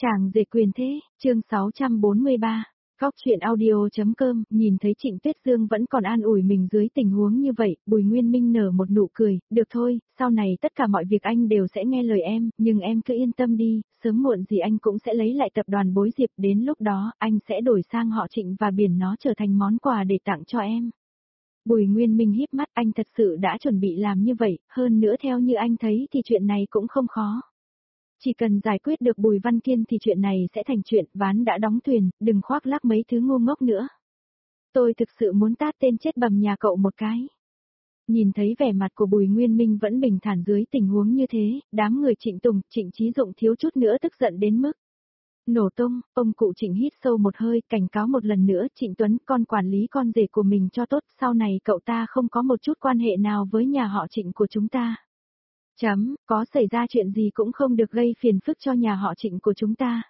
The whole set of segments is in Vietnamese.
Chàng rể quyền thế, chương 643. Góc chuyện audio.com, nhìn thấy Trịnh Tuyết Dương vẫn còn an ủi mình dưới tình huống như vậy, Bùi Nguyên Minh nở một nụ cười, được thôi, sau này tất cả mọi việc anh đều sẽ nghe lời em, nhưng em cứ yên tâm đi, sớm muộn gì anh cũng sẽ lấy lại tập đoàn Bối Diệp, đến lúc đó, anh sẽ đổi sang họ Trịnh và biển nó trở thành món quà để tặng cho em. Bùi Nguyên Minh híp mắt, anh thật sự đã chuẩn bị làm như vậy, hơn nữa theo như anh thấy thì chuyện này cũng không khó. Chỉ cần giải quyết được Bùi Văn Kiên thì chuyện này sẽ thành chuyện, ván đã đóng thuyền, đừng khoác lác mấy thứ ngu ngốc nữa. Tôi thực sự muốn tát tên chết bầm nhà cậu một cái. Nhìn thấy vẻ mặt của Bùi Nguyên Minh vẫn bình thản dưới tình huống như thế, đám người Trịnh Tùng, Trịnh Chí Dụng thiếu chút nữa tức giận đến mức nổ tung. Ông cụ Trịnh hít sâu một hơi, cảnh cáo một lần nữa, Trịnh Tuấn, con quản lý con rể của mình cho tốt, sau này cậu ta không có một chút quan hệ nào với nhà họ Trịnh của chúng ta. Có xảy ra chuyện gì cũng không được gây phiền phức cho nhà họ Trịnh của chúng ta.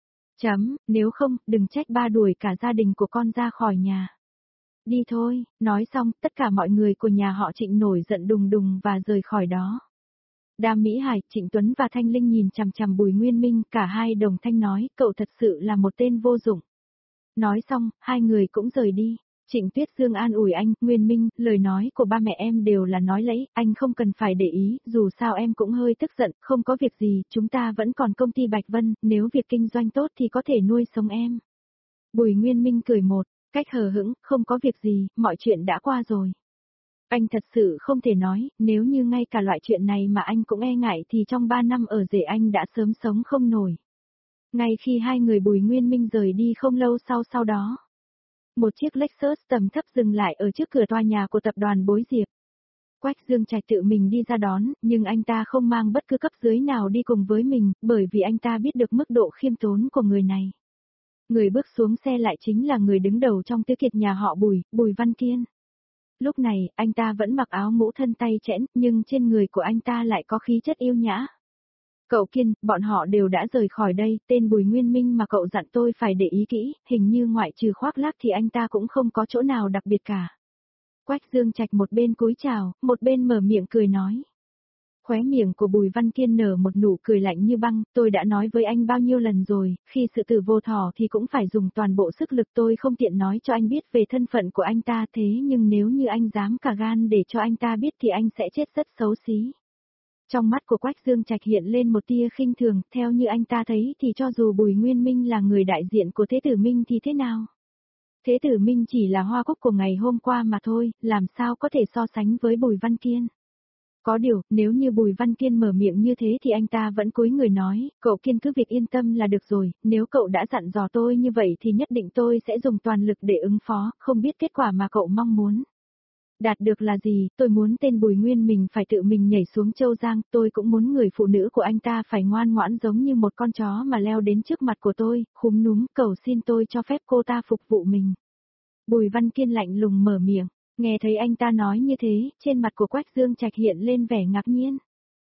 Nếu không, đừng trách ba đuổi cả gia đình của con ra khỏi nhà. Đi thôi, nói xong, tất cả mọi người của nhà họ Trịnh nổi giận đùng đùng và rời khỏi đó. Đàm Mỹ Hải, Trịnh Tuấn và Thanh Linh nhìn chằm chằm Bùi Nguyên Minh, cả hai đồng thanh nói, cậu thật sự là một tên vô dụng. Nói xong, hai người cũng rời đi. Trịnh Tuyết Dương an ủi anh, Nguyên Minh, lời nói của ba mẹ em đều là nói lấy, anh không cần phải để ý, dù sao em cũng hơi tức giận, không có việc gì, chúng ta vẫn còn công ty Bạch Vân, nếu việc kinh doanh tốt thì có thể nuôi sống em. Bùi Nguyên Minh cười một cách hờ hững, không có việc gì, mọi chuyện đã qua rồi. Anh thật sự không thể nói, nếu như ngay cả loại chuyện này mà anh cũng e ngại thì trong 3 năm ở rể anh đã sớm sống không nổi. Ngay khi hai người Bùi Nguyên Minh rời đi không lâu sau đó. Một chiếc Lexus tầm thấp dừng lại ở trước cửa tòa nhà của tập đoàn Bối Diệp. Quách Dương Trạch tự mình đi ra đón, nhưng anh ta không mang bất cứ cấp dưới nào đi cùng với mình, bởi vì anh ta biết được mức độ khiêm tốn của người này. Người bước xuống xe lại chính là người đứng đầu trong tứ kiệt nhà họ Bùi, Bùi Văn Kiên. Lúc này, anh ta vẫn mặc áo mũ thân tay chẽn, nhưng trên người của anh ta lại có khí chất yêu nhã. Cậu Kiên, bọn họ đều đã rời khỏi đây, tên Bùi Nguyên Minh mà cậu dặn tôi phải để ý kỹ, hình như ngoại trừ khoác lác thì anh ta cũng không có chỗ nào đặc biệt cả. Quách Dương Trạch một bên cúi chào, một bên mở miệng cười nói. Khóe miệng của Bùi Văn Kiên nở một nụ cười lạnh như băng, tôi đã nói với anh bao nhiêu lần rồi, khi sự tử vô thọ thì cũng phải dùng toàn bộ sức lực, tôi không tiện nói cho anh biết về thân phận của anh ta, thế nhưng nếu như anh dám cả gan để cho anh ta biết thì anh sẽ chết rất xấu xí. Trong mắt của Quách Dương Trạch hiện lên một tia khinh thường, theo như anh ta thấy thì cho dù Bùi Nguyên Minh là người đại diện của Thế tử Minh thì thế nào? Thế tử Minh chỉ là hoa cúc của ngày hôm qua mà thôi, làm sao có thể so sánh với Bùi Văn Kiên? Có điều, nếu như Bùi Văn Kiên mở miệng như thế thì anh ta vẫn cúi người nói, cậu Kiên cứ việc yên tâm là được rồi, nếu cậu đã dặn dò tôi như vậy thì nhất định tôi sẽ dùng toàn lực để ứng phó, không biết kết quả mà cậu mong muốn. Đạt được là gì, tôi muốn tên Bùi Nguyên mình phải tự mình nhảy xuống Châu Giang, tôi cũng muốn người phụ nữ của anh ta phải ngoan ngoãn giống như một con chó mà leo đến trước mặt của tôi, khúm núm, cầu xin tôi cho phép cô ta phục vụ mình. Bùi Văn Kiên lạnh lùng mở miệng, nghe thấy anh ta nói như thế, trên mặt của Quách Dương Trạch hiện lên vẻ ngạc nhiên.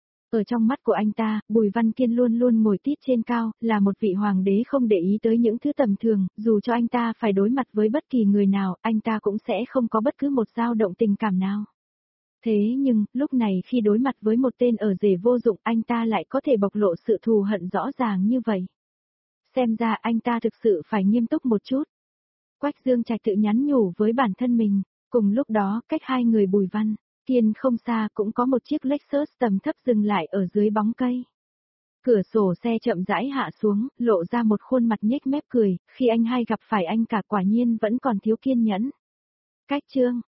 Ở trong mắt của anh ta, Bùi Văn Kiên luôn luôn ngồi tít trên cao, là một vị hoàng đế không để ý tới những thứ tầm thường, dù cho anh ta phải đối mặt với bất kỳ người nào, anh ta cũng sẽ không có bất cứ một dao động tình cảm nào. Thế nhưng, lúc này khi đối mặt với một tên ở rể vô dụng, anh ta lại có thể bộc lộ sự thù hận rõ ràng như vậy. Xem ra anh ta thực sự phải nghiêm túc một chút. Quách Dương Trạch tự nhắn nhủ với bản thân mình, cùng lúc đó, cách hai người Bùi Văn Kiên không xa cũng có một chiếc Lexus tầm thấp dừng lại ở dưới bóng cây. Cửa sổ xe chậm rãi hạ xuống, lộ ra một khuôn mặt nhếch mép cười, khi anh hai gặp phải anh cả quả nhiên vẫn còn thiếu kiên nhẫn. Cách chương